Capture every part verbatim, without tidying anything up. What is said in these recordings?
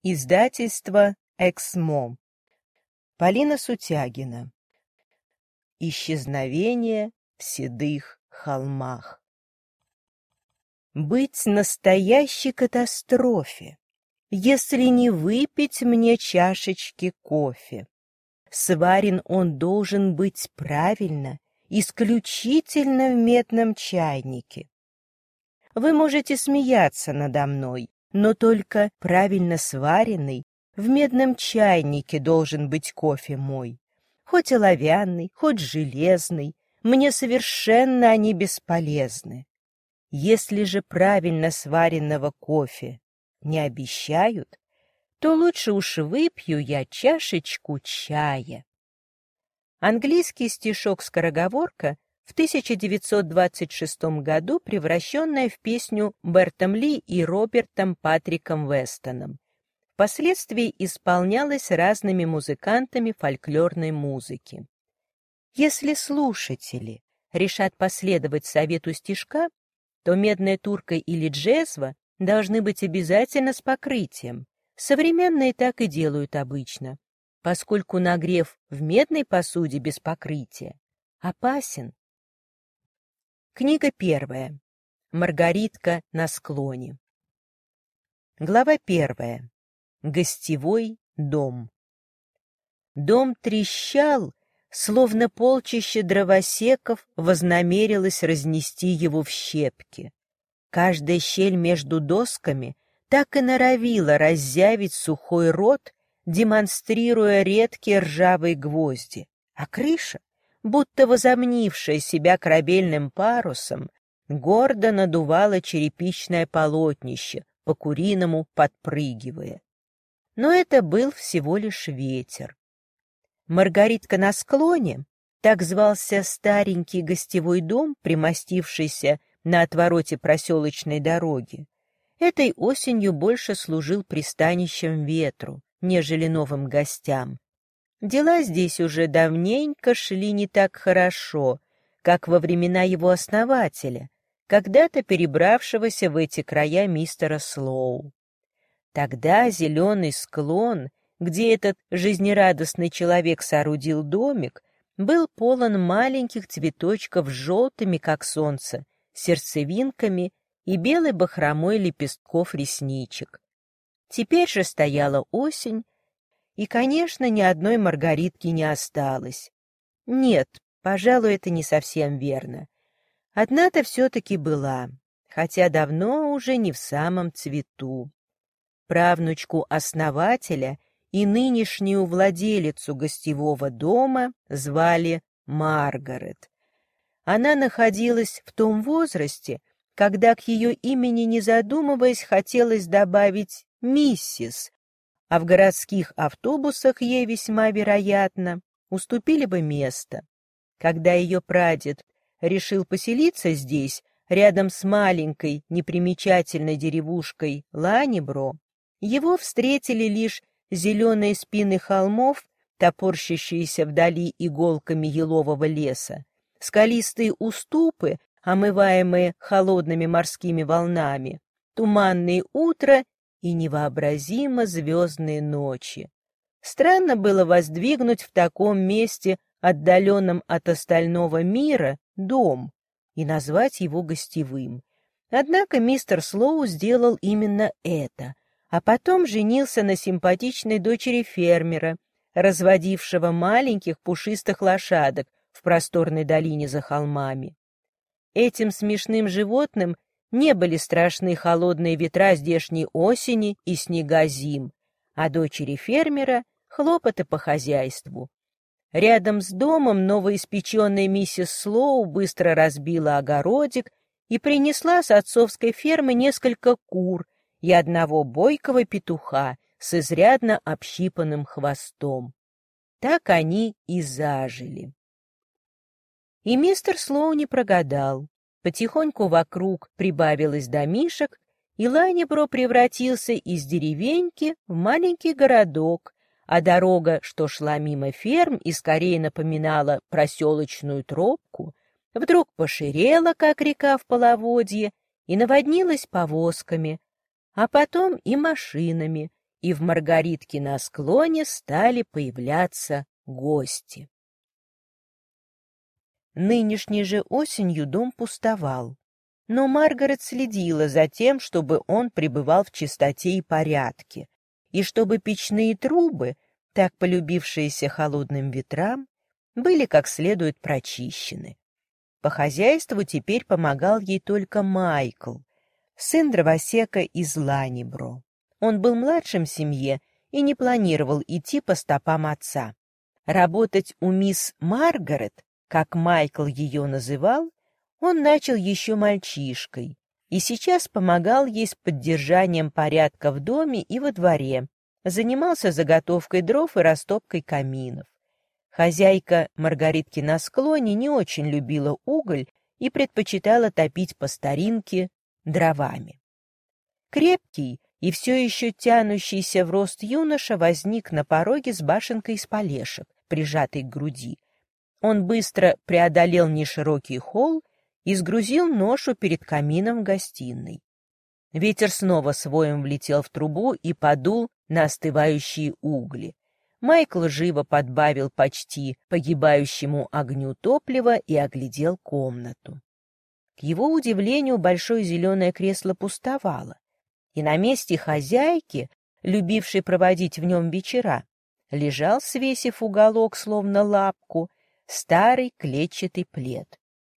Издательство «Эксмо». Полина Сутягина. Исчезновение в седых холмах. Быть настоящей катастрофе, если не выпить мне чашечки кофе. Сварен он должен быть правильно, исключительно в медном чайнике. Вы можете смеяться надо мной, но только правильно сваренный в медном чайнике должен быть кофе мой. Хоть оловянный, хоть железный, мне совершенно они бесполезны. Если же правильно сваренного кофе не обещают, то лучше уж выпью я чашечку чая. Английский стишок-скороговорка, в тысяча девятьсот двадцать шестом году превращенная в песню Бертом Ли и Робертом Патриком Вестоном. Впоследствии исполнялась разными музыкантами фольклорной музыки. Если слушатели решат последовать совету стишка, то медная турка или джезва должны быть обязательно с покрытием. Современные так и делают обычно, поскольку нагрев в медной посуде без покрытия опасен. Книга первая. Маргаритка на склоне. Глава первая. Гостевой дом. Дом трещал, словно полчище дровосеков вознамерилось разнести его в щепки. Каждая щель между досками так и норовила раззявить сухой рот, демонстрируя редкие ржавые гвозди, а крыша, будто возомнившая себя корабельным парусом, гордо надувала черепичное полотнище, по-куриному подпрыгивая. Но это был всего лишь ветер. Маргаритка на склоне, так звался старенький гостевой дом, примостившийся на отвороте проселочной дороги, этой осенью больше служил пристанищем ветру, нежели новым гостям. Дела здесь уже давненько шли не так хорошо, как во времена его основателя, когда-то перебравшегося в эти края мистера Слоу. Тогда зеленый склон, где этот жизнерадостный человек соорудил домик, был полон маленьких цветочков с желтыми, как солнце, сердцевинками и белой бахромой лепестков ресничек. Теперь же стояла осень, и, конечно, ни одной маргаритки не осталось. Нет, пожалуй, это не совсем верно. Одна-то все-таки была, хотя давно уже не в самом цвету. Правнучку основателя и нынешнюю владелицу гостевого дома звали Маргарет. Она находилась в том возрасте, когда к ее имени, не задумываясь, хотелось добавить «миссис», а в городских автобусах ей весьма вероятно уступили бы место. Когда ее прадед решил поселиться здесь, рядом с маленькой непримечательной деревушкой Ланебро, его встретили лишь зеленые спины холмов, топорщащиеся вдали иголками елового леса, скалистые уступы, омываемые холодными морскими волнами, туманные утра и невообразимо звездные ночи. Странно было воздвигнуть в таком месте, отдаленном от остального мира, дом и назвать его гостевым. Однако мистер Слоу сделал именно это, а потом женился на симпатичной дочери фермера, разводившего маленьких пушистых лошадок в просторной долине за холмами. Этим смешным животным не были страшны холодные ветра здешней осени и снега зим, а дочери фермера — хлопоты по хозяйству. Рядом с домом новоиспеченная миссис Слоу быстро разбила огородик и принесла с отцовской фермы несколько кур и одного бойкого петуха с изрядно общипанным хвостом. Так они и зажили. И мистер Слоу не прогадал. Потихоньку вокруг прибавилось домишек, и Ланебро превратился из деревеньки в маленький городок, а дорога, что шла мимо ферм и скорее напоминала проселочную тропку, вдруг поширела, как река в половодье, и наводнилась повозками, а потом и машинами, и в Маргаритке на склоне стали появляться гости. Нынешней же осенью дом пустовал, но Маргарет следила за тем, чтобы он пребывал в чистоте и порядке, и чтобы печные трубы, так полюбившиеся холодным ветрам, были как следует прочищены. По хозяйству теперь помогал ей только Майкл, сын дровосека из Ланнибро. Он был младшим в семье и не планировал идти по стопам отца. Работать у мисс Маргарет, как Майкл ее называл, он начал еще мальчишкой и сейчас помогал ей с поддержанием порядка в доме и во дворе, занимался заготовкой дров и растопкой каминов. Хозяйка Маргаритки на склоне не очень любила уголь и предпочитала топить по старинке дровами. Крепкий и все еще тянущийся в рост юноша возник на пороге с башенкой из полешек, прижатой к груди. Он быстро преодолел неширокий холл и сгрузил ношу перед камином в гостиной. Ветер снова с воем влетел в трубу и подул на остывающие угли. Майкл живо подбавил почти погибающему огню топлива и оглядел комнату. К его удивлению, большое зеленое кресло пустовало, и на месте хозяйки, любившей проводить в нем вечера, лежал, свесив уголок, словно лапку, старый клетчатый плед.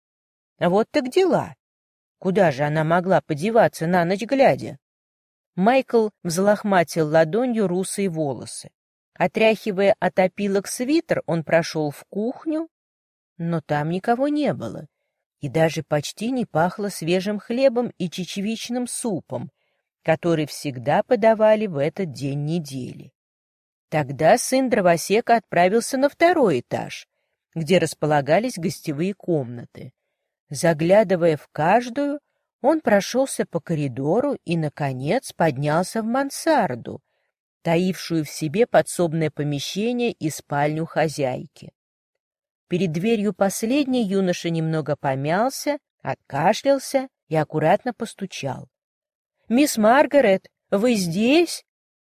Вот так дела! Куда же она могла подеваться на ночь глядя? Майкл взлохматил ладонью русые волосы. Отряхивая от опилок свитер, он прошел в кухню, но там никого не было, и даже почти не пахло свежим хлебом и чечевичным супом, который всегда подавали в этот день недели. Тогда сын дровосека отправился на второй этаж, где располагались гостевые комнаты. Заглядывая в каждую, он прошелся по коридору и, наконец, поднялся в мансарду, таившую в себе подсобное помещение и спальню хозяйки. Перед дверью последней юноша немного помялся, откашлялся и аккуратно постучал. — Мисс Маргарет, вы здесь?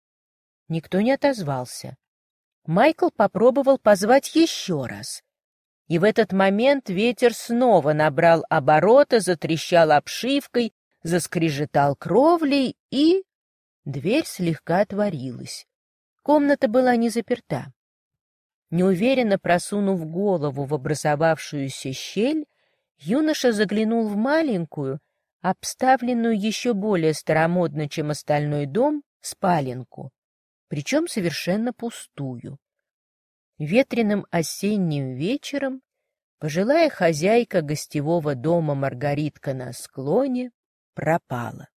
Никто не отозвался. Майкл попробовал позвать еще раз. И в этот момент ветер снова набрал обороты, затрещал обшивкой, заскрежетал кровлей, и... Дверь слегка отворилась. Комната была не заперта. Неуверенно просунув голову в образовавшуюся щель, юноша заглянул в маленькую, обставленную еще более старомодно, чем остальной дом, спаленку, причем совершенно пустую. Ветреным осенним вечером пожилая хозяйка гостевого дома Маргаритка на склоне пропала.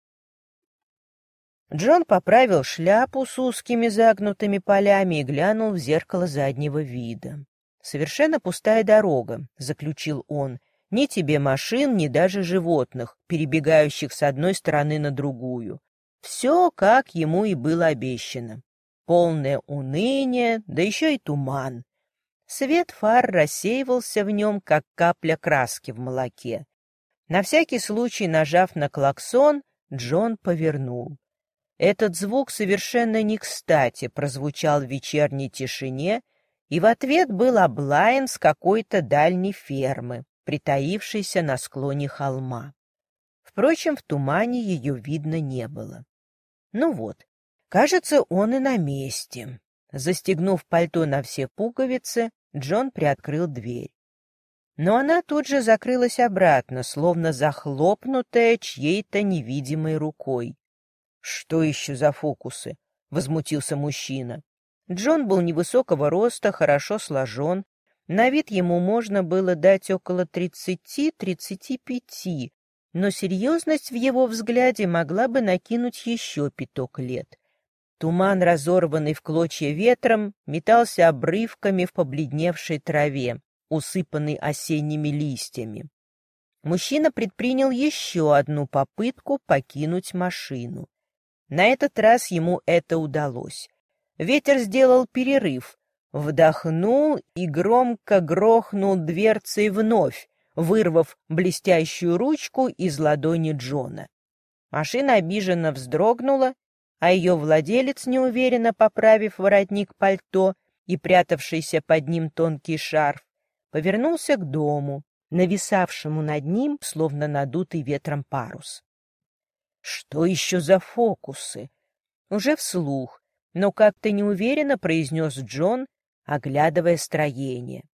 Джон поправил шляпу с узкими загнутыми полями и глянул в зеркало заднего вида. «Совершенно пустая дорога», — заключил он, — «ни тебе машин, ни даже животных, перебегающих с одной стороны на другую. Все, как ему и было обещано. Полное уныние, да еще и туман. Свет фар рассеивался в нем, как капля краски в молоке. На всякий случай, нажав на клаксон, Джон повернул. Этот звук совершенно не кстати прозвучал в вечерней тишине, и в ответ был облаян с какой-то дальней фермы, притаившейся на склоне холма. Впрочем, в тумане ее видно не было. Ну вот, кажется, он и на месте. Застегнув пальто на все пуговицы, Джон приоткрыл дверь. Но она тут же закрылась обратно, словно захлопнутая чьей-то невидимой рукой. «Что еще за фокусы?» — возмутился мужчина. Джон был невысокого роста, хорошо сложен. На вид ему можно было дать около тридцати-тридцати пяти, но серьезность в его взгляде могла бы накинуть еще пяток лет. Туман, разорванный в клочья ветром, метался обрывками в побледневшей траве, усыпанной осенними листьями. Мужчина предпринял еще одну попытку покинуть машину. На этот раз ему это удалось. Ветер сделал перерыв, вдохнул и громко грохнул дверцей вновь, вырвав блестящую ручку из ладони Джона. Машина обиженно вздрогнула а ее владелец, неуверенно поправив воротник пальто и прятавшийся под ним тонкий шарф, повернулся к дому, нависавшему над ним, словно надутый ветром парус. «Что еще за фокусы?» Уже вслух, но как-то неуверенно произнес Джон, оглядывая строение.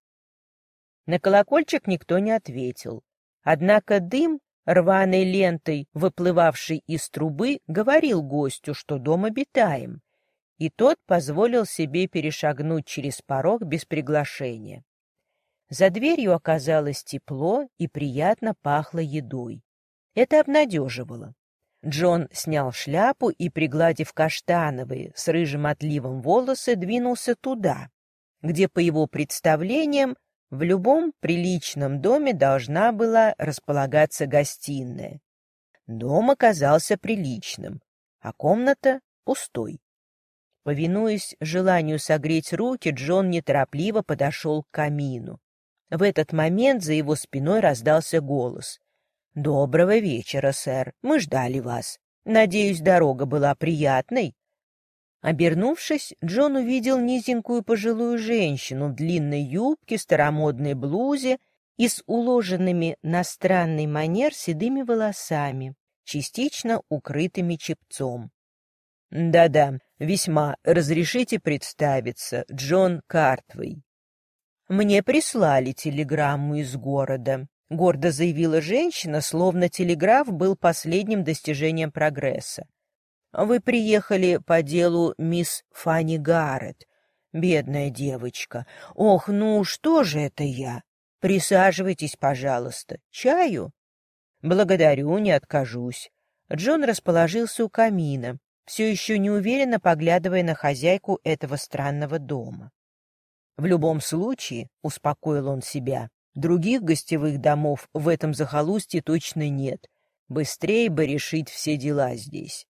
На колокольчик никто не ответил, однако дым, рваной лентой выплывавший из трубы, говорил гостю, что дом обитаем, и тот позволил себе перешагнуть через порог без приглашения. За дверью оказалось тепло и приятно пахло едой. Это обнадеживало. Джон снял шляпу и, пригладив каштановые с рыжим отливом волосы, двинулся туда, где, по его представлениям, в любом приличном доме должна была располагаться гостиная. Дом оказался приличным, а комната — пустой. Повинуясь желанию согреть руки, Джон неторопливо подошел к камину. В этот момент за его спиной раздался голос. «Доброго вечера, сэр. Мы ждали вас. Надеюсь, дорога была приятной?» Обернувшись, Джон увидел низенькую пожилую женщину в длинной юбке, старомодной блузе и с уложенными на странный манер седыми волосами, частично укрытыми чепцом. «Да-да, весьма. Разрешите представиться, Джон Картвей». «Мне прислали телеграмму из города», — гордо заявила женщина, словно телеграф был последним достижением прогресса. «Вы приехали по делу мисс Фанни Гаррет. Бедная девочка. Ох, ну что же это я? Присаживайтесь, пожалуйста. Чаю?» «Благодарю, не откажусь». Джон расположился у камина, все еще неуверенно поглядывая на хозяйку этого странного дома. «В любом случае, — успокоил он себя, — других гостевых домов в этом захолустье точно нет. Быстрее бы решить все дела здесь».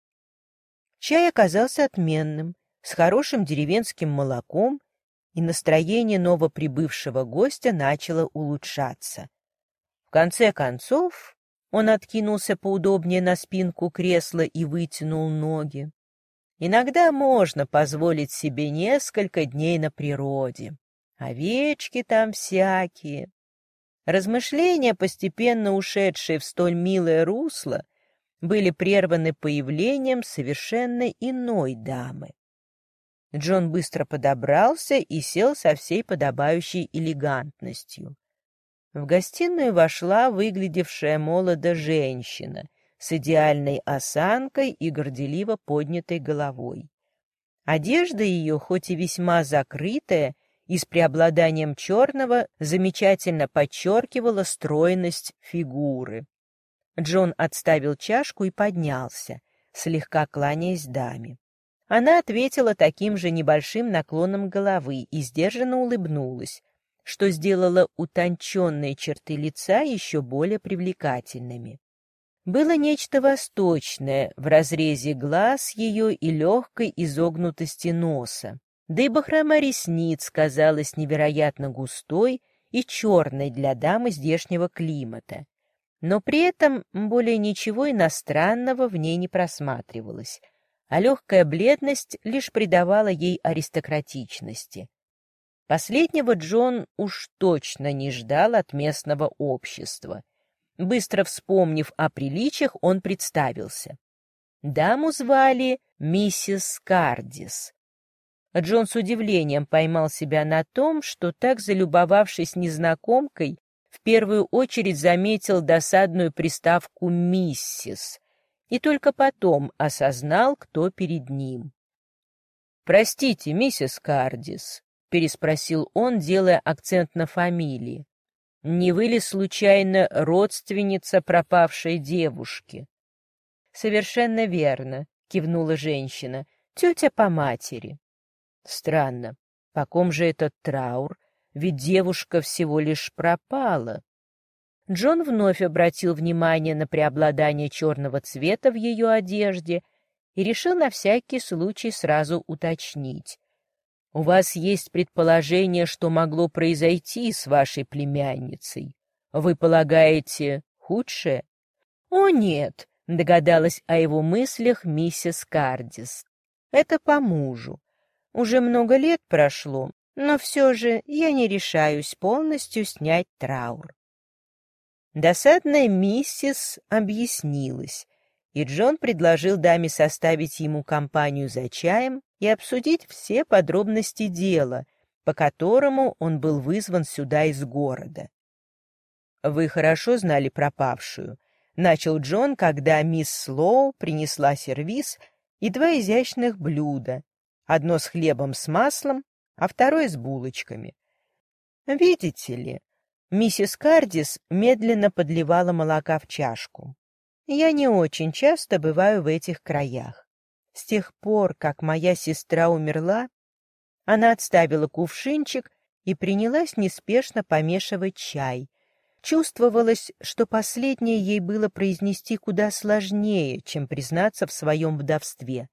Чай оказался отменным, с хорошим деревенским молоком, и настроение новоприбывшего гостя начало улучшаться. В конце концов он откинулся поудобнее на спинку кресла и вытянул ноги. Иногда можно позволить себе несколько дней на природе. Овечки там всякие. Размышления, постепенно ушедшие в столь милое русло, были прерваны появлением совершенно иной дамы. Джон быстро подобрался и сел со всей подобающей элегантностью. В гостиную вошла выглядевшая молодо женщина с идеальной осанкой и горделиво поднятой головой. Одежда ее, хоть и весьма закрытая и с преобладанием черного, замечательно подчеркивала стройность фигуры. Джон отставил чашку и поднялся, слегка кланяясь даме. Она ответила таким же небольшим наклоном головы и сдержанно улыбнулась, что сделало утонченные черты лица еще более привлекательными. Было нечто восточное в разрезе глаз ее и легкой изогнутости носа, да и бахрома ресниц казалась невероятно густой и черной для дамы здешнего климата. Но при этом более ничего иностранного в ней не просматривалось, а легкая бледность лишь придавала ей аристократичности. Последнего Джон уж точно не ждал от местного общества. Быстро вспомнив о приличиях, он представился. Даму звали миссис Кардис. Джон с удивлением поймал себя на том, что, так залюбовавшись незнакомкой, в первую очередь заметил досадную приставку «миссис» и только потом осознал, кто перед ним. «Простите, миссис Кардис», — переспросил он, делая акцент на фамилии, — «не вы ли, случайно, родственница пропавшей девушки?» «Совершенно верно», — кивнула женщина, — «тетя по матери». «Странно, по ком же этот траур? Ведь девушка всего лишь пропала». Джон вновь обратил внимание на преобладание черного цвета в ее одежде и решил на всякий случай сразу уточнить. «У вас есть предположение, что могло произойти с вашей племянницей? Вы полагаете, худшее?» «О, нет!» — Догадалась о его мыслях миссис Кардис. Это по мужу. Уже много лет прошло, но все же я не решаюсь полностью снять траур. Досадная миссис объяснилась, и Джон предложил даме составить ему компанию за чаем и обсудить все подробности дела, по которому он был вызван сюда из города. «Вы хорошо знали пропавшую», — начал Джон, когда мисс Слоу принесла сервиз и два изящных блюда, одно с хлебом с маслом, а второе с булочками. «Видите ли...» Миссис Кардис медленно подливала молока в чашку. «Я не очень часто бываю в этих краях. С тех пор, как моя сестра умерла, она отставила кувшинчик и принялась неспешно помешивать чай. Чувствовалось, что последнее ей было произнести куда сложнее, чем признаться в своем вдовстве.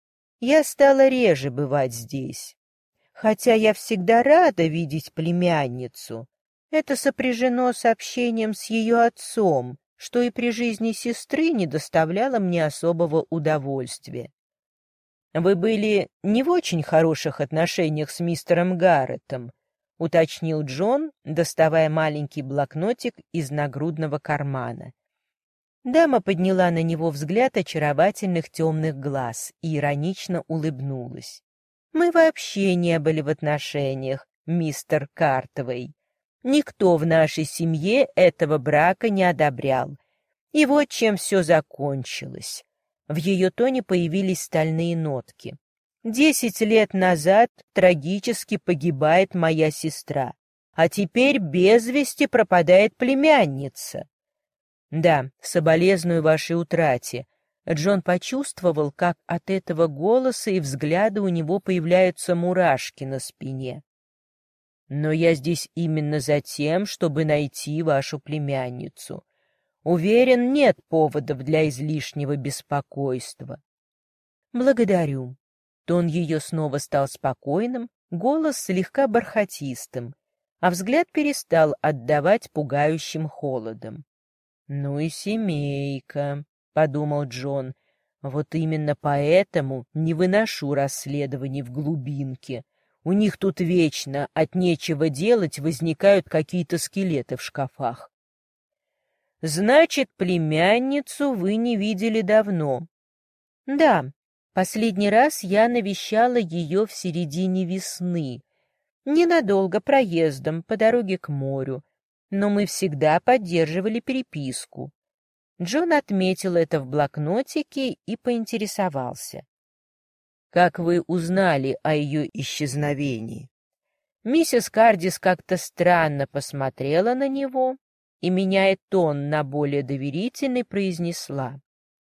Я стала реже бывать здесь. Хотя я всегда рада видеть племянницу. Это сопряжено с общением с ее отцом, что и при жизни сестры не доставляло мне особого удовольствия. «Вы были не в очень хороших отношениях с мистером Гарретом», — уточнил Джон, доставая маленький блокнотик из нагрудного кармана. Дама подняла на него взгляд очаровательных темных глаз и иронично улыбнулась. «Мы вообще не были в отношениях, мистер Картвей. Никто в нашей семье этого брака не одобрял. И вот чем все закончилось». В ее тоне появились стальные нотки. «Десять лет назад трагически погибает моя сестра, а теперь без вести пропадает племянница». «Да, соболезную вашей утрате». Джон почувствовал, как от этого голоса и взгляда у него появляются мурашки на спине. «Но я здесь именно за тем, чтобы найти вашу племянницу. Уверен, нет поводов для излишнего беспокойства». «Благодарю». Тон ее снова стал спокойным, голос слегка бархатистым, а взгляд перестал отдавать пугающим холодом. «Ну и семейка», — подумал Джон, — «вот именно поэтому не выношу расследований в глубинке. У них тут вечно от нечего делать возникают какие-то скелеты в шкафах». «Значит, племянницу вы не видели давно?» «Да, последний раз я навещала ее в середине весны. Ненадолго проездом по дороге к морю, но мы всегда поддерживали переписку». Джон отметил это в блокнотике и поинтересовался. «Как вы узнали о ее исчезновении?» Миссис Кардис как-то странно посмотрела на него и, меняя тон на более доверительный, произнесла.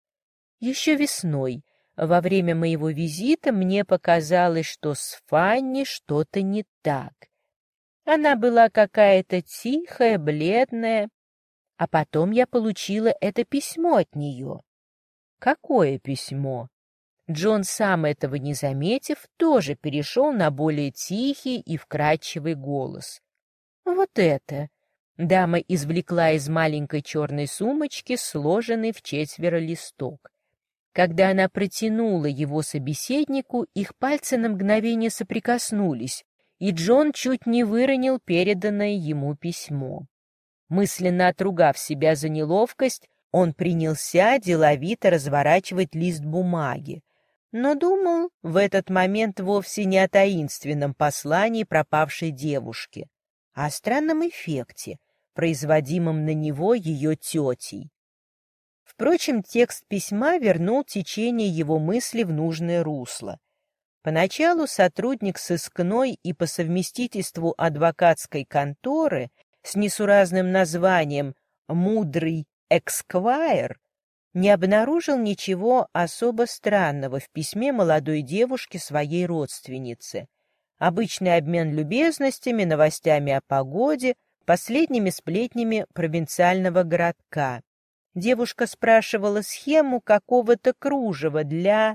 «Еще весной, во время моего визита, мне показалось, что с Фанни что-то не так. Она была какая-то тихая, бледная, а потом я получила это письмо от нее». «Какое письмо?» Джон, сам этого не заметив, тоже перешел на более тихий и вкрадчивый голос. «Вот это!» Дама извлекла из маленькой черной сумочки сложенный в четверо листок. Когда она протянула его собеседнику, их пальцы на мгновение соприкоснулись, и Джон чуть не выронил переданное ему письмо. Мысленно отругав себя за неловкость, он принялся деловито разворачивать лист бумаги, но думал в этот момент вовсе не о таинственном послании пропавшей девушки, а о странном эффекте, производимом на него ее тетей. Впрочем, текст письма вернул течение его мысли в нужное русло. Поначалу сотрудник сыскной и по совместительству адвокатской конторы с несуразным названием «Мудрый Эксквайр» не обнаружил ничего особо странного в письме молодой девушки своей родственнице. Обычный обмен любезностями, новостями о погоде, последними сплетнями провинциального городка. Девушка спрашивала схему какого-то кружева для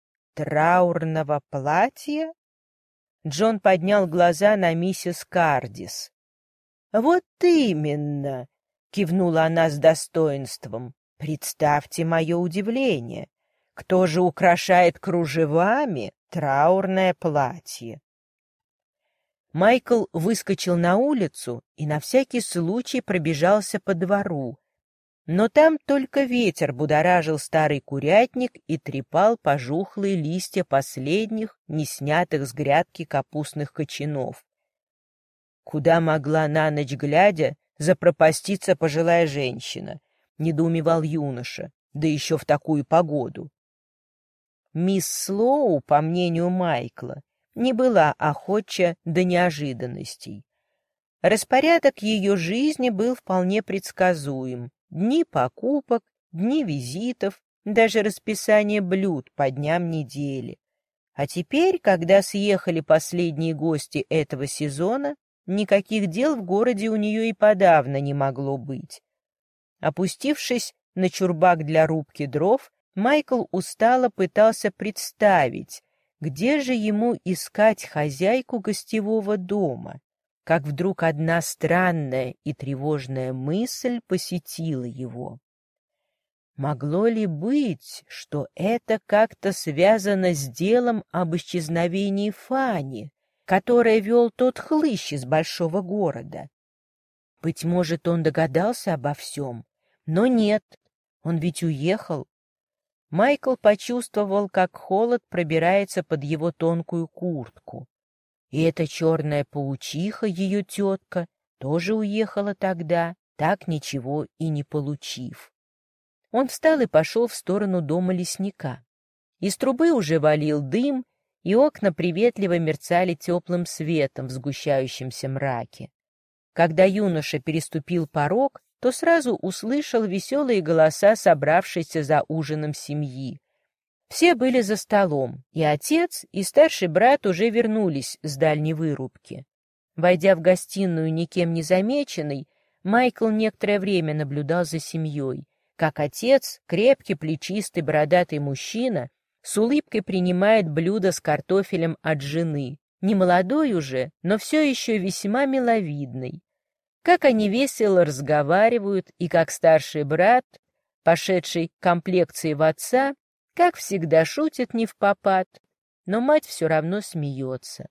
траурного платья. Джон поднял глаза на миссис Кардис. «Вот именно!» — кивнула она с достоинством. Представьте мое удивление. Кто же украшает кружевами траурное платье? Майкл выскочил на улицу и на всякий случай пробежался по двору, но там только ветер будоражил старый курятник и трепал пожухлые листья последних, не снятых с грядки капустных кочанов. Куда могла на ночь глядя запропаститься пожилая женщина, недоумевал юноша, да еще в такую погоду. Мисс Слоу, по мнению Майкла, не была охотча до неожиданностей. Распорядок ее жизни был вполне предсказуем. Дни покупок, дни визитов, даже расписание блюд по дням недели. А теперь, когда съехали последние гости этого сезона, никаких дел в городе у нее и подавно не могло быть. Опустившись на чурбак для рубки дров, Майкл устало пытался представить, где же ему искать хозяйку гостевого дома, как вдруг одна странная и тревожная мысль посетила его. Могло ли быть, что это как-то связано с делом об исчезновении Фани, которое вел тот хлыщ из большого города? Быть может, он догадался обо всем, но нет, он ведь уехал. Майкл почувствовал, как холод пробирается под его тонкую куртку. И эта черная паучиха, ее тетка, тоже уехала тогда, так ничего и не получив. Он встал и пошел в сторону дома лесника. Из трубы уже валил дым, и окна приветливо мерцали теплым светом в сгущающемся мраке. Когда юноша переступил порог, то сразу услышал веселые голоса собравшейся за ужином семьи. Все были за столом, и отец, и старший брат уже вернулись с дальней вырубки. Войдя в гостиную никем не замеченный, Майкл некоторое время наблюдал за семьей, как отец, крепкий, плечистый, бородатый мужчина, с улыбкой принимает блюдо с картофелем от жены, не молодой уже, но все еще весьма миловидный. Как они весело разговаривают, и как старший брат, пошедший комплекцией в отца, как всегда шутит невпопад, но мать все равно смеется.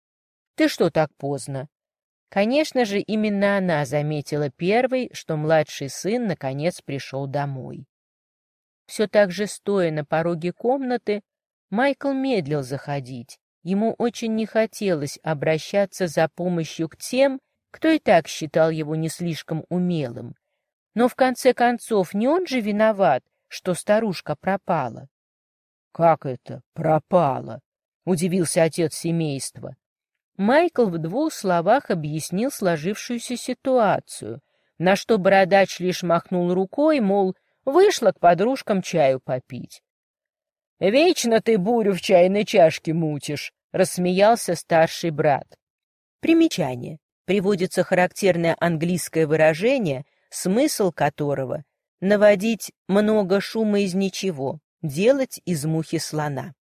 «Ты что так поздно?» Конечно же, именно она заметила первой, что младший сын наконец пришел домой. Все так же стоя на пороге комнаты, Майкл медлил заходить. Ему очень не хотелось обращаться за помощью к тем, кто и так считал его не слишком умелым. Но в конце концов не он же виноват, что старушка пропала. — Как это пропала? — удивился отец семейства. Майкл в двух словах объяснил сложившуюся ситуацию, на что бородач лишь махнул рукой, мол, вышла к подружкам чаю попить. — Вечно ты бурю в чайной чашке мутишь, — рассмеялся старший брат. Примечание. Приводится характерное английское выражение, смысл которого — наводить много шума из ничего, делать из мухи слона.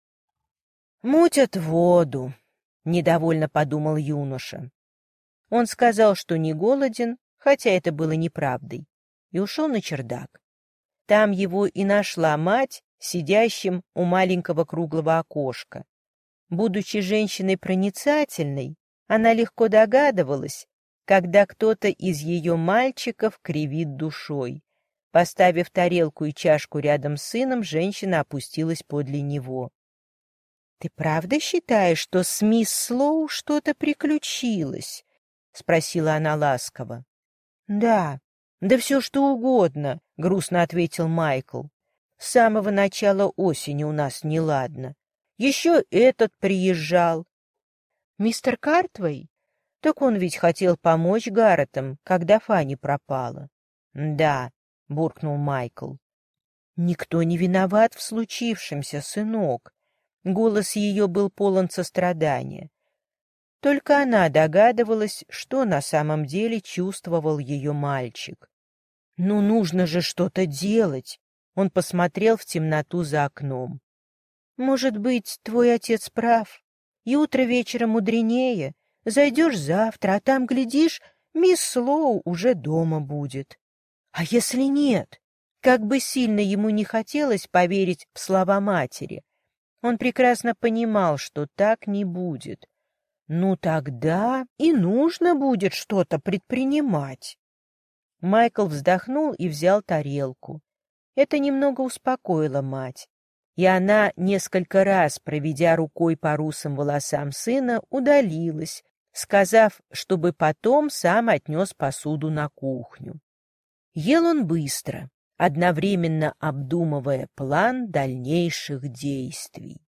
«Мутят воду», — недовольно подумал юноша. Он сказал, что не голоден, хотя это было неправдой, и ушел на чердак. Там его и нашла мать, сидящим у маленького круглого окошка. Будучи женщиной проницательной, она легко догадывалась, когда кто-то из ее мальчиков кривит душой. Поставив тарелку и чашку рядом с сыном, женщина опустилась подле него. — Ты правда считаешь, что с мисс Слоу что-то приключилось? — спросила она ласково. — Да, да все что угодно, — грустно ответил Майкл. — С самого начала осени у нас неладно. Еще этот приезжал. Мистер Картвей? Так он ведь хотел помочь Гарретам, когда Фанни пропала. — Да, — буркнул Майкл. — Никто не виноват в случившемся, сынок. Голос ее был полон сострадания. Только она догадывалась, что на самом деле чувствовал ее мальчик. — Ну, нужно же что-то делать. Он посмотрел в темноту за окном. — Может быть, твой отец прав, и утро вечера мудренее. Зайдешь завтра, а там, глядишь, мисс Слоу уже дома будет. А если нет? как бы сильно ему не хотелось поверить в слова матери, он прекрасно понимал, что так не будет. Ну тогда и нужно будет что-то предпринимать. Майкл вздохнул и взял тарелку. Это немного успокоило мать, и она, несколько раз проведя рукой по русым волосам сына, удалилась, сказав, чтобы потом сам отнес посуду на кухню. Ел он быстро, одновременно обдумывая план дальнейших действий.